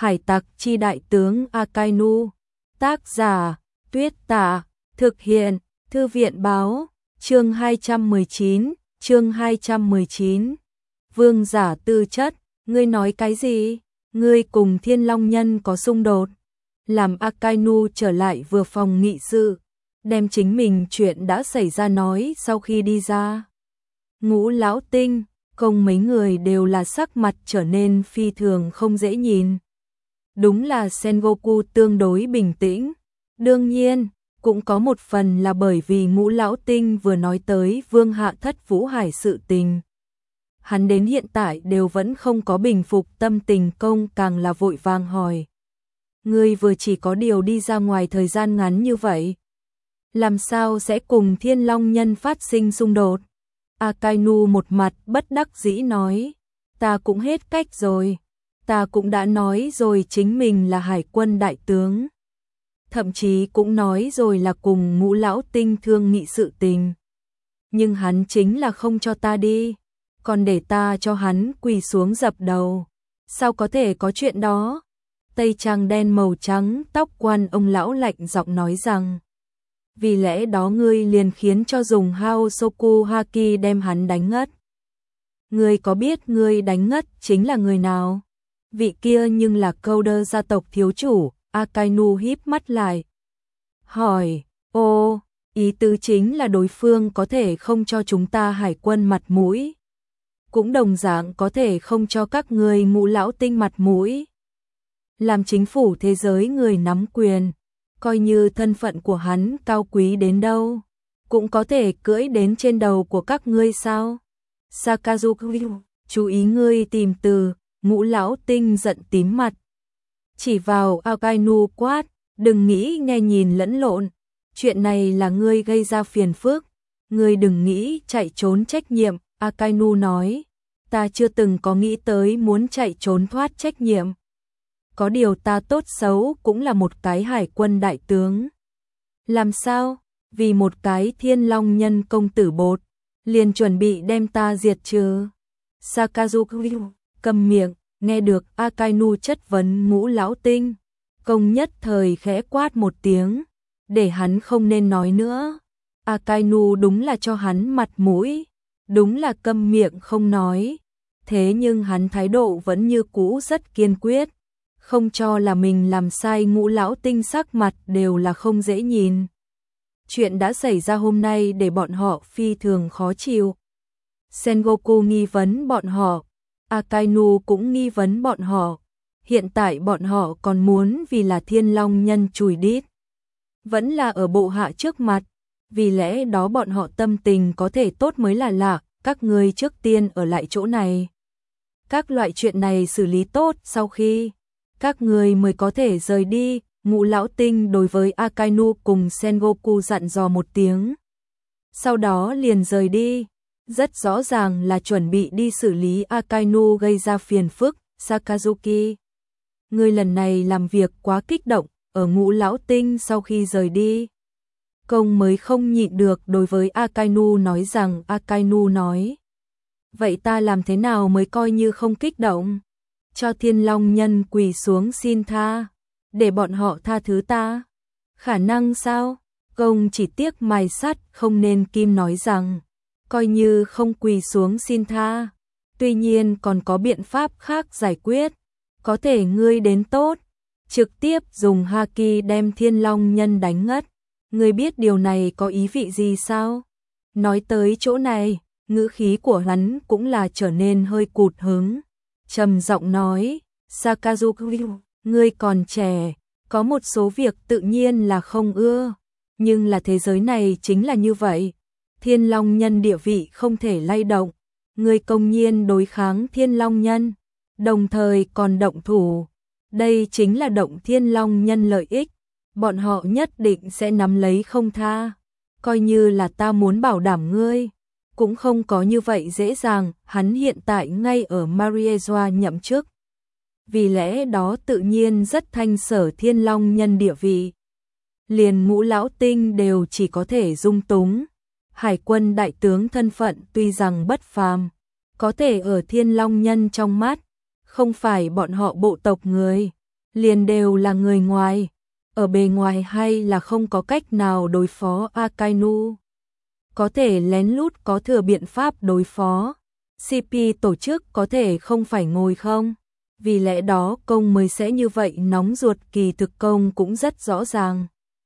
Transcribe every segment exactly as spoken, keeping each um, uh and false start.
Hải tặc chi đại tướng Akainu. Tác giả Tuyết Tả. Thực hiện Thư viện báo. Chương hai trăm mười chín. Chương hai trăm mười chín. Vương giả tư chất. Ngươi nói cái gì? Ngươi cùng Thiên Long Nhân có xung đột? Làm Akainu trở lại vừa phòng nghị sự, đem chính mình chuyện đã xảy ra nói sau khi đi ra. Ngũ Lão Tinh, Công mấy người đều là sắc mặt trở nên phi thường không dễ nhìn. Đúng là Sengoku tương đối bình tĩnh. Đương nhiên, cũng có một phần là bởi vì Ngũ Lão Tinh vừa nói tới Vương Hạ Thất Vũ Hải sự tình. Hắn đến hiện tại đều vẫn không có bình phục tâm tình, Công càng là vội vàng hỏi. Ngươi vừa chỉ có điều đi ra ngoài thời gian ngắn như vậy, làm sao sẽ cùng Thiên Long Nhân phát sinh xung đột? Akainu một mặt bất đắc dĩ nói, ta cũng hết cách rồi, ta cũng đã nói rồi chính mình là hải quân đại tướng. Thậm chí cũng nói rồi là cùng Ngũ Lão Tinh thương nghị sự tình. Nhưng hắn chính là không cho ta đi, còn để ta cho hắn quỳ xuống dập đầu. Sao có thể có chuyện đó? Tây trang đen màu trắng tóc quan ông lão lạnh giọng nói rằng, vì lẽ đó ngươi liền khiến cho dùng Haosoku Haki đem hắn đánh ngất. Ngươi có biết ngươi đánh ngất chính là người nào? Vị kia nhưng là Coder gia tộc thiếu chủ. Akainu híp mắt lại, hỏi, ô, ý tứ chính là đối phương có thể không cho chúng ta hải quân mặt mũi, cũng đồng dạng có thể không cho các ngươi Ngũ Lão Tinh mặt mũi. Làm chính phủ thế giới người nắm quyền, coi như thân phận của hắn cao quý đến đâu, cũng có thể cưỡi đến trên đầu của các ngươi sao? Sakazuki, chú ý ngươi tìm từ. Ngũ Lão Tinh giận tím mặt, chỉ vào Akainu quát, đừng nghĩ nghe nhìn lẫn lộn, chuyện này là ngươi gây ra phiền phức, ngươi đừng nghĩ chạy trốn trách nhiệm. Akainu nói, ta chưa từng có nghĩ tới muốn chạy trốn thoát trách nhiệm. Có điều ta tốt xấu cũng là một cái hải quân đại tướng. Làm sao? Vì một cái Thiên Long Nhân công tử bột, liền chuẩn bị đem ta diệt trừ? Sakazuki, câm miệng. Nghe được Akainu chất vấn Ngũ Lão Tinh, Công nhất thời khẽ quát một tiếng, để hắn không nên nói nữa. Akainu đúng là cho hắn mặt mũi, đúng là câm miệng không nói. Thế nhưng hắn thái độ vẫn như cũ rất kiên quyết, không cho là mình làm sai. Ngũ Lão Tinh sắc mặt đều là không dễ nhìn. Chuyện đã xảy ra hôm nay để bọn họ phi thường khó chịu. Sengoku nghi vấn bọn họ, Akainu cũng nghi vấn bọn họ. Hiện tại bọn họ còn muốn vì là Thiên Long Nhân chùi đít, vẫn là ở bộ hạ trước mặt, vì lẽ đó bọn họ tâm tình có thể tốt mới là lạ. Các ngươi trước tiên ở lại chỗ này, các loại chuyện này xử lý tốt sau khi các ngươi mới có thể rời đi. Ngũ Lão Tinh đối với Akainu cùng Sengoku dặn dò một tiếng, sau đó liền rời đi. Rất rõ ràng là chuẩn bị đi xử lý Akainu gây ra phiền phức. Sakazuki, ngươi lần này làm việc quá kích động. Ở Ngũ Lão Tinh sau khi rời đi, Công mới không nhịn được đối với Akainu nói rằng. Akainu nói, vậy ta làm thế nào mới coi như không kích động? Cho Thiên Long Nhân quỳ xuống xin tha, để bọn họ tha thứ ta? Khả năng sao? Công chỉ tiếc mài sắt không nên kim nói rằng, coi như không quỳ xuống xin tha, tuy nhiên còn có biện pháp khác giải quyết. Có thể ngươi đến tốt, trực tiếp dùng Haki đem Thiên Long Nhân đánh ngất. Ngươi biết điều này có ý vị gì sao? Nói tới chỗ này, ngữ khí của hắn cũng là trở nên hơi cụt hứng, trầm giọng nói, Sakazuki, ngươi còn trẻ, có một số việc tự nhiên là không ưa, nhưng là thế giới này chính là như vậy. Thiên Long Nhân địa vị không thể lay động, ngươi công nhiên đối kháng Thiên Long Nhân, đồng thời còn động thủ, đây chính là động Thiên Long Nhân lợi ích, bọn họ nhất định sẽ nắm lấy không tha. Coi như là ta muốn bảo đảm ngươi, cũng không có như vậy dễ dàng. Hắn hiện tại ngay ở Mariezwa nhậm chức, vì lẽ đó tự nhiên rất thanh sở Thiên Long Nhân địa vị. Liền Ngũ Lão Tinh đều chỉ có thể dung túng. Hải quân đại tướng thân phận tuy rằng bất phàm, có thể ở Thiên Long Nhân trong mắt, không phải bọn họ bộ tộc người, liền đều là người ngoài, ở bề ngoài hay là không có cách nào đối phó Akainu. Có thể lén lút có thừa biện pháp đối phó. xê pê tổ chức có thể không phải ngồi không? Vì lẽ đó công mới sẽ như vậy nóng ruột, kỳ thực công cũng rất rõ ràng.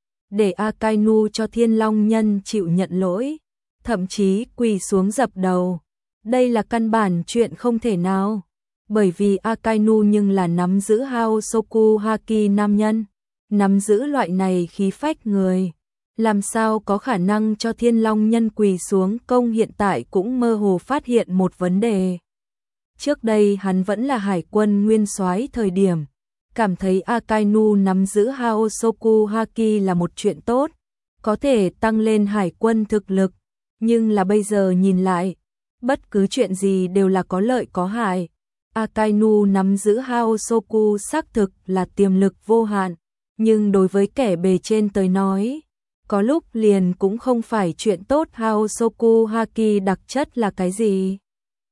Để Akainu cho Thiên Long Nhân chịu nhận lỗi, thậm chí quỳ xuống dập đầu. Đây là căn bản chuyện không thể nào, bởi vì Akainu nhưng là nắm giữ Haosoku Haki nam nhân, nắm giữ loại này khí phách người. Làm sao có khả năng cho Thiên Long Nhân quỳ xuống? Công hiện tại cũng mơ hồ phát hiện một vấn đề. Trước đây hắn vẫn là hải quân nguyên soái thời điểm, cảm thấy Akainu nắm giữ Haosoku Haki là một chuyện tốt, có thể tăng lên hải quân thực lực, nhưng là bây giờ nhìn lại, bất cứ chuyện gì đều là có lợi có hại. Akainu nắm giữ Haosoku xác thực là tiềm lực vô hạn, nhưng đối với kẻ bề trên tới nói, có lúc liền cũng không phải chuyện tốt. Haosoku Haki đặc chất là cái gì?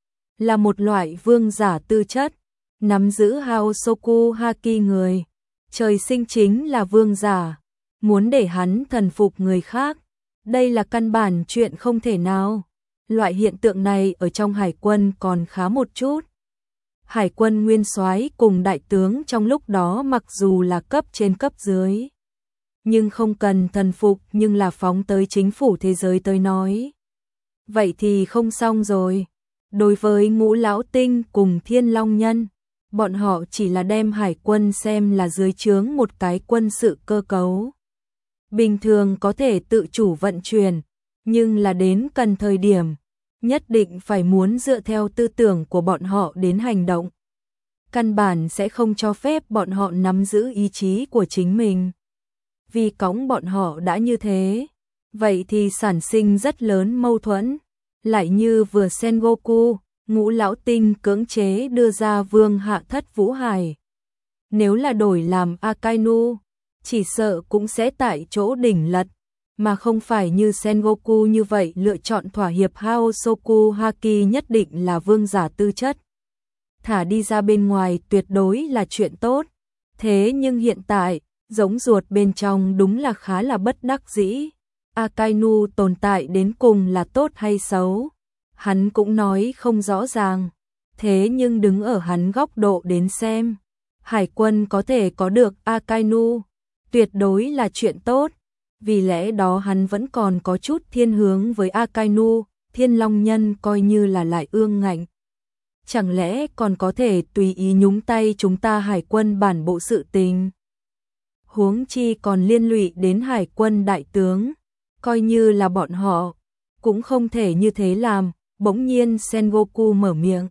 Là một loại vương giả tư chất. Nắm giữ Haosoku Haki người, trời sinh chính là vương giả. Muốn để hắn thần phục người khác, đây là căn bản chuyện không thể nào. Loại hiện tượng này ở trong hải quân còn khá một chút. Hải quân nguyên soái cùng đại tướng trong lúc đó mặc dù là cấp trên cấp dưới, nhưng không cần thần phục, nhưng là phóng tới chính phủ thế giới tới nói. Vậy thì không xong rồi. Đối với Ngũ Lão Tinh cùng Thiên Long Nhân, bọn họ chỉ là đem hải quân xem là dưới trướng một cái quân sự cơ cấu. Bình thường có thể tự chủ vận chuyển, nhưng là đến cần thời điểm, nhất định phải muốn dựa theo tư tưởng của bọn họ đến hành động. Căn bản sẽ không cho phép bọn họ nắm giữ ý chí của chính mình. Vì cõng bọn họ đã như thế, vậy thì sản sinh rất lớn mâu thuẫn. Lại như vừa Sengoku, Ngũ Lão Tinh cưỡng chế đưa ra Vương Hạ Thất Vũ Hải. Nếu là đổi làm Akainu, chỉ sợ cũng sẽ tại chỗ đỉnh lật, mà không phải như Sengoku như vậy lựa chọn thỏa hiệp. Haosoku Haki nhất định là vương giả tư chất, thả đi ra bên ngoài tuyệt đối là chuyện tốt. Thế nhưng hiện tại, giống ruột bên trong đúng là khá là bất đắc dĩ. Akainu tồn tại đến cùng là tốt hay xấu, hắn cũng nói không rõ ràng. Thế nhưng đứng ở hắn góc độ đến xem, hải quân có thể có được Akainu, tuyệt đối là chuyện tốt. Vì lẽ đó hắn vẫn còn có chút thiên hướng với Akainu. Thiên Long Nhân coi như là lại ương ngạnh, chẳng lẽ còn có thể tùy ý nhúng tay chúng ta hải quân bản bộ sự tình? Huống chi còn liên lụy đến hải quân đại tướng, coi như là bọn họ cũng không thể như thế làm. Bỗng nhiên Sengoku mở miệng.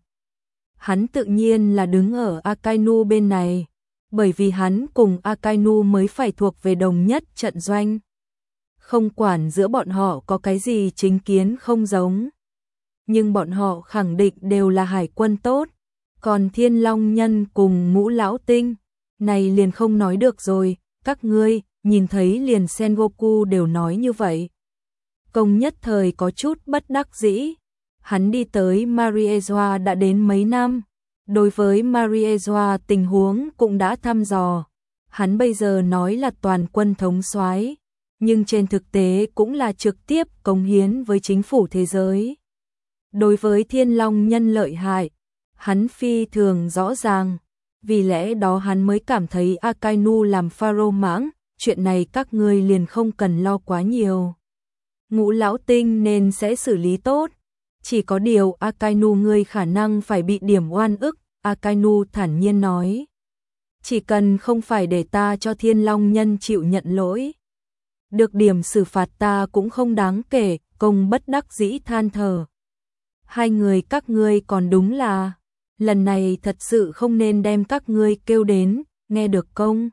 Hắn tự nhiên là đứng ở Akainu bên này, bởi vì hắn cùng Akainu mới phải thuộc về đồng nhất trận doanh. Không quản giữa bọn họ có cái gì chính kiến không giống, nhưng bọn họ khẳng định đều là hải quân tốt. Còn Thiên Long Nhân cùng Ngũ Lão Tinh, này liền không nói được rồi. Các ngươi nhìn thấy liền Sengoku đều nói như vậy. Công nhất thời có chút bất đắc dĩ. Hắn đi tới Mariejoa đã đến mấy năm, đối với Mariejoa tình huống cũng đã thăm dò. Hắn bây giờ nói là toàn quân thống soái, nhưng trên thực tế cũng là trực tiếp cống hiến với chính phủ thế giới. Đối với Thiên Long Nhân lợi hại, hắn phi thường rõ ràng, vì lẽ đó hắn mới cảm thấy Akainu làm pharaoh mãng, chuyện này các ngươi liền không cần lo quá nhiều. Ngũ Lão Tinh nên sẽ xử lý tốt, chỉ có điều Akainu ngươi khả năng phải bị điểm oan ức. Akainu thản nhiên nói, chỉ cần không phải để ta cho Thiên Long Nhân chịu nhận lỗi, được điểm xử phạt ta cũng không đáng kể. Công bất đắc dĩ than thở, hai người các ngươi còn đúng là, lần này thật sự không nên đem các ngươi kêu đến. Nghe được công,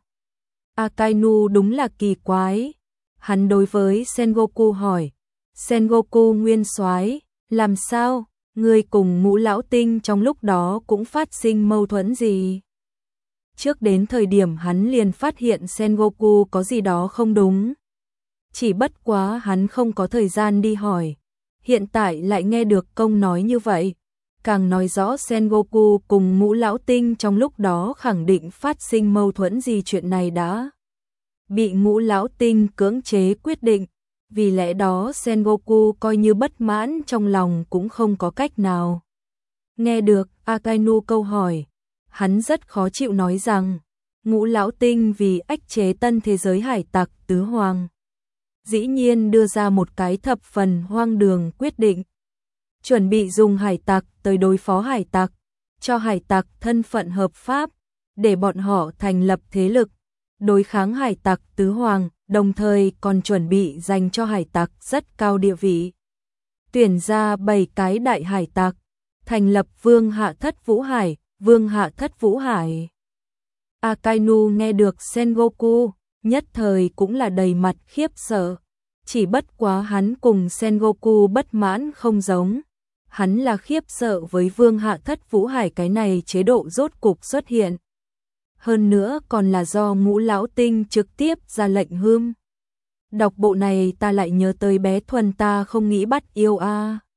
Akainu đúng là kỳ quái. Hắn đối với Sengoku hỏi, Sengoku nguyên soái, làm sao, ngươi cùng Ngũ Lão Tinh trong lúc đó cũng phát sinh mâu thuẫn gì? Trước đến thời điểm hắn liền phát hiện Sengoku có gì đó không đúng, chỉ bất quá hắn không có thời gian đi hỏi, hiện tại lại nghe được công nói như vậy. càng nói rõ Sengoku cùng Ngũ Lão Tinh trong lúc đó khẳng định phát sinh mâu thuẫn gì, chuyện này đã bị Ngũ Lão Tinh cưỡng chế quyết định, vì lẽ đó Sengoku coi như bất mãn trong lòng cũng không có cách nào. Nghe được Akainu câu hỏi, hắn rất khó chịu nói rằng, Ngũ Lão Tinh vì ách chế tân thế giới hải tặc tứ hoàng, dĩ nhiên đưa ra một cái thập phần hoang đường quyết định, chuẩn bị dùng hải tặc tới đối phó hải tặc, cho hải tặc thân phận hợp pháp, để bọn họ thành lập thế lực, đối kháng hải tặc tứ hoàng, đồng thời còn chuẩn bị dành cho hải tặc rất cao địa vị. Tuyển ra bảy cái đại hải tặc, thành lập Vương Hạ Thất Vũ Hải, Vương Hạ Thất Vũ Hải. Akainu nghe được Sengoku, nhất thời cũng là đầy mặt khiếp sợ, chỉ bất quá hắn cùng Sengoku bất mãn không giống. Hắn là khiếp sợ với Vương Hạ Thất Vũ Hải cái này chế độ rốt cục xuất hiện. Hơn nữa còn là do Ngũ Lão Tinh trực tiếp ra lệnh hươm. Đọc bộ này ta lại nhớ tới bé Thuần ta không nghĩ bắt yêu a.